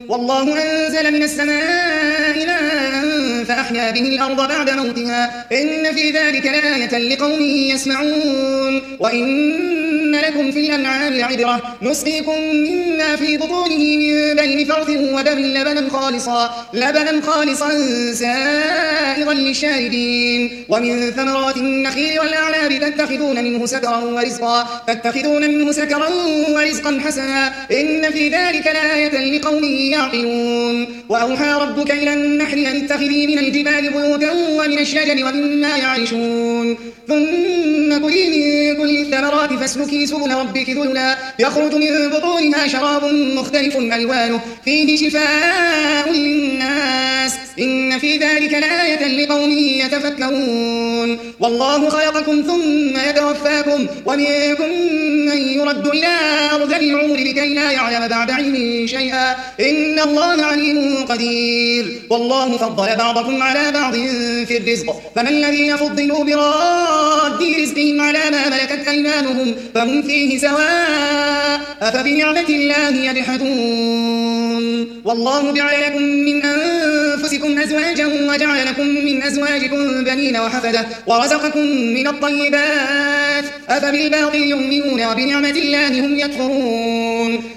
والله أنزل من السماء ماء فأحيا به الأرض بعد موتها إن في ذلك لآية لقوم يسمعون وإن لكم في الأنعام لعبرة نسقيكم مما في بطونه من بين فرث ودم لبنا خالصا سائغا للشاربين ومن ثمرات النخيل والأعناب تتخذون منه سكرا ورزقا حسنا إن في ذلك لآية لقوم يعقلون وأوحى ربك إلى النحل أن اتخذي من الجبال بيوتا ومن الشجر ومما يعرشون ثم كلي من كل الثمرات فاسلكي سبل ربك ذللا يخرج من بطونها شراب مختلف ألوانه فيه شفاء للناس إن في ذلك لآية لقوم يتفكرون والله خلقكم ثم يتوفاكم ومنكم من يرد إلى أرذل العمر لكي لا يعلم بعد علم شيئا إن الله عليم قدير والله فضل بعضكم على بعض في الرزق فما الذين فضلوا براد رزقهم على ما ملكت أيمانهم فهم فيه سواء أفبنعمة الله يجحدون والله جعل لكم من أنفسكم أزواجا وجعل لكم من أزواجكم بنين وحفدة ورزقكم من الطيبات أفبالباطل يؤمنون وبنعمة الله هم يكفرون